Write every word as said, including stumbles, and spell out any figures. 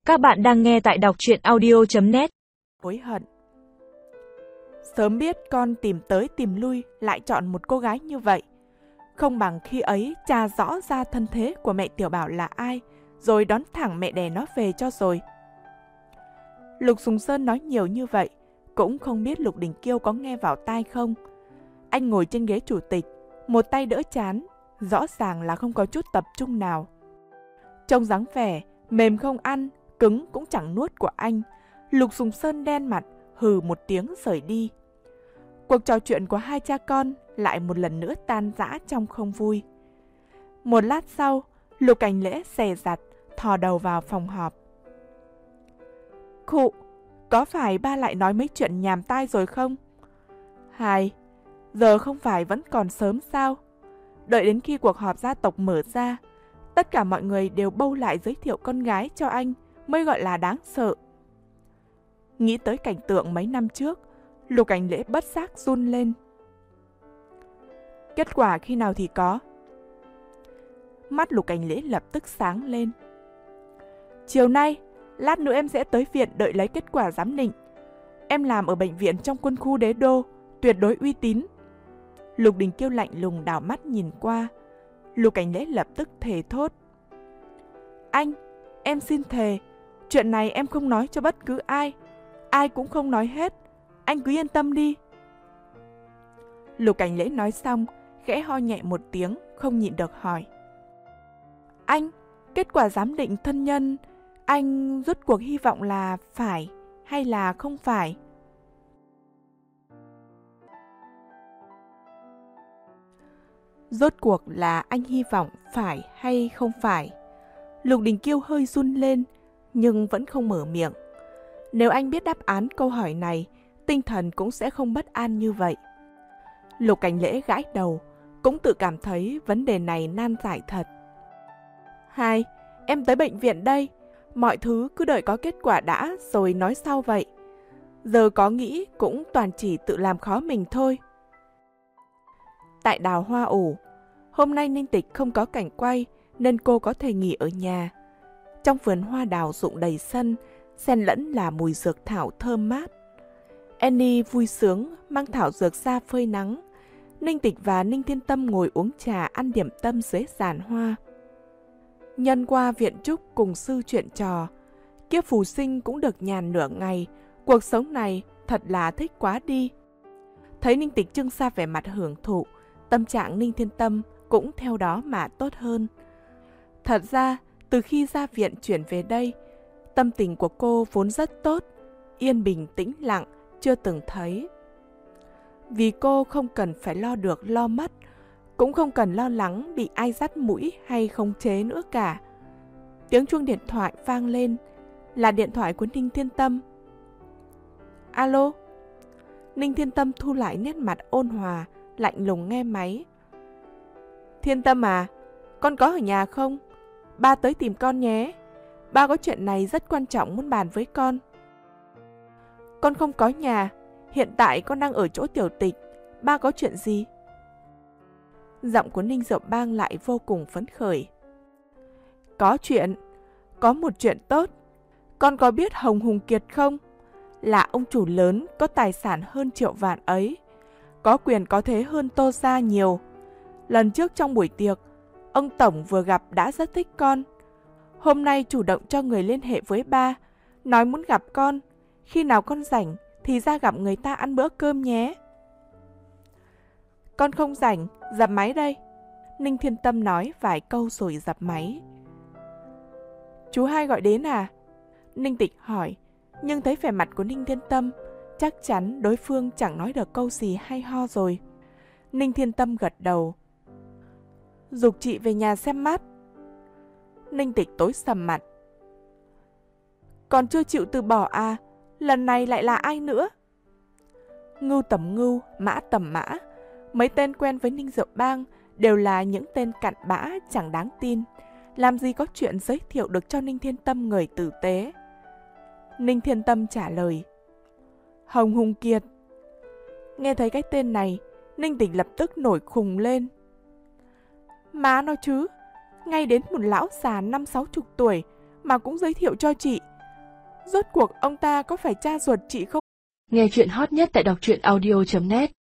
Các bạn đang nghe tại đọc truyện audio chấm net. Hối hận. Sớm biết con tìm tới tìm lui lại chọn một cô gái như vậy. Không bằng khi ấy tra rõ ra thân thế của mẹ Tiểu Bảo là ai, rồi đón thẳng mẹ đẻ nó về cho rồi. Lục Sùng Sơn nói nhiều như vậy, cũng không biết Lục Đình Kiêu có nghe vào tai không. Anh ngồi trên ghế chủ tịch, một tay đỡ trán, rõ ràng là không có chút tập trung nào. Trông dáng vẻ, mềm không ăn, cứng cũng chẳng nuốt của anh, Lục Sùng Sơn đen mặt, hừ một tiếng rời đi. Cuộc trò chuyện của hai cha con lại một lần nữa tan rã trong không vui. Một lát sau, Lục Cảnh Lễ dè dặt, thò đầu vào phòng họp. Khụ, có phải ba lại nói mấy chuyện nhàm tai rồi không? Hai, giờ không phải vẫn còn sớm sao? Đợi đến khi cuộc họp gia tộc mở ra, tất cả mọi người đều bâu lại giới thiệu con gái cho anh mới gọi là đáng sợ. Nghĩ tới cảnh tượng mấy năm trước, Lục Cảnh Lễ bất giác run lên. Kết quả khi nào thì có? Mắt Lục Cảnh Lễ lập tức sáng lên. Chiều nay, lát nữa em sẽ tới viện đợi lấy kết quả giám định. Em làm ở bệnh viện trong quân khu Đế Đô, tuyệt đối uy tín. Lục Đình Kiêu lạnh lùng đảo mắt nhìn qua. Lục Cảnh Lễ lập tức thề thốt. Anh, em xin thề, chuyện này em không nói cho bất cứ ai. Ai cũng không nói hết. Anh cứ yên tâm đi. Lục Cảnh Lễ nói xong, khẽ ho nhẹ một tiếng, không nhịn được hỏi. Anh, kết quả giám định thân nhân, anh rốt cuộc hy vọng là phải hay là không phải? Rốt cuộc là anh hy vọng phải hay không phải? Lục Đình Kiêu hơi run lên, nhưng vẫn không mở miệng. Nếu anh biết đáp án câu hỏi này, tinh thần cũng sẽ không bất an như vậy. Lục Cảnh Lễ gãi đầu, cũng tự cảm thấy vấn đề này nan giải thật. Hai, em tới bệnh viện đây. Mọi thứ cứ đợi có kết quả đã rồi nói sau vậy. Giờ có nghĩ cũng toàn chỉ tự làm khó mình thôi. Tại đào hoa ủ, hôm nay Ninh Tịch không có cảnh quay nên cô có thể nghỉ ở nhà. Trong vườn hoa đào rụng đầy sân, xen lẫn là mùi dược thảo thơm mát. Annie vui sướng mang thảo dược ra phơi nắng. Ninh Tịch và Ninh Thiên Tâm ngồi uống trà ăn điểm tâm dưới giàn hoa. Nhân qua viện trúc cùng sư chuyện trò, Kiếp Phù Sinh cũng được nhàn nửa ngày. Cuộc sống này thật là thích quá đi. Thấy Ninh Tịch trưng ra vẻ mặt hưởng thụ, tâm trạng Ninh Thiên Tâm cũng theo đó mà tốt hơn. Thật ra, từ khi ra viện chuyển về đây, tâm tình của cô vốn rất tốt, yên bình tĩnh lặng, chưa từng thấy. Vì cô không cần phải lo được lo mất, cũng không cần lo lắng bị ai dắt mũi hay khống chế nữa cả. Tiếng chuông điện thoại vang lên, là điện thoại của Ninh Thiên Tâm. Alo? Ninh Thiên Tâm thu lại nét mặt ôn hòa, lạnh lùng nghe máy. Thiên Tâm à, con có ở nhà không? Ba tới tìm con nhé. Ba có chuyện này rất quan trọng muốn bàn với con. Con không có nhà, hiện tại con đang ở chỗ tiểu tịch. Ba có chuyện gì? Giọng của Ninh Diệu Bang lại vô cùng phấn khởi. Có chuyện, có một chuyện tốt. Con có biết Hồng Hùng Kiệt không? Là ông chủ lớn có tài sản hơn triệu vạn ấy, có quyền có thế hơn Tô Gia nhiều. Lần trước trong buổi tiệc, ông Tổng vừa gặp đã rất thích con. Hôm nay chủ động cho người liên hệ với ba, nói muốn gặp con. Khi nào con rảnh thì ra gặp người ta ăn bữa cơm nhé. Con không rảnh, dập máy đây. Ninh Thiên Tâm nói vài câu rồi dập máy. Chú hai gọi đến à? Ninh Tịch hỏi, nhưng thấy vẻ mặt của Ninh Thiên Tâm, chắc chắn đối phương chẳng nói được câu gì hay ho rồi. Ninh Thiên Tâm gật đầu. Giục chị về nhà xem mắt. Ninh Tịch tối sầm mặt. Còn chưa chịu từ bỏ à? Lần này lại là ai nữa? Ngưu tầm ngưu, mã tầm mã. Mấy tên quen với Ninh Diệu Bang đều là những tên cặn bã chẳng đáng tin. Làm gì có chuyện giới thiệu được cho Ninh Thiên Tâm người tử tế. Ninh Thiên Tâm trả lời. Hồng Hùng Kiệt. Nghe thấy cái tên này, Ninh Tịch lập tức nổi khùng lên. Má nói chứ, ngay đến một lão già năm sáu chục tuổi mà cũng giới thiệu cho chị. Rốt cuộc ông ta có phải cha ruột chị không? Nghe chuyện hot nhất tại đọc truyện audio chấm net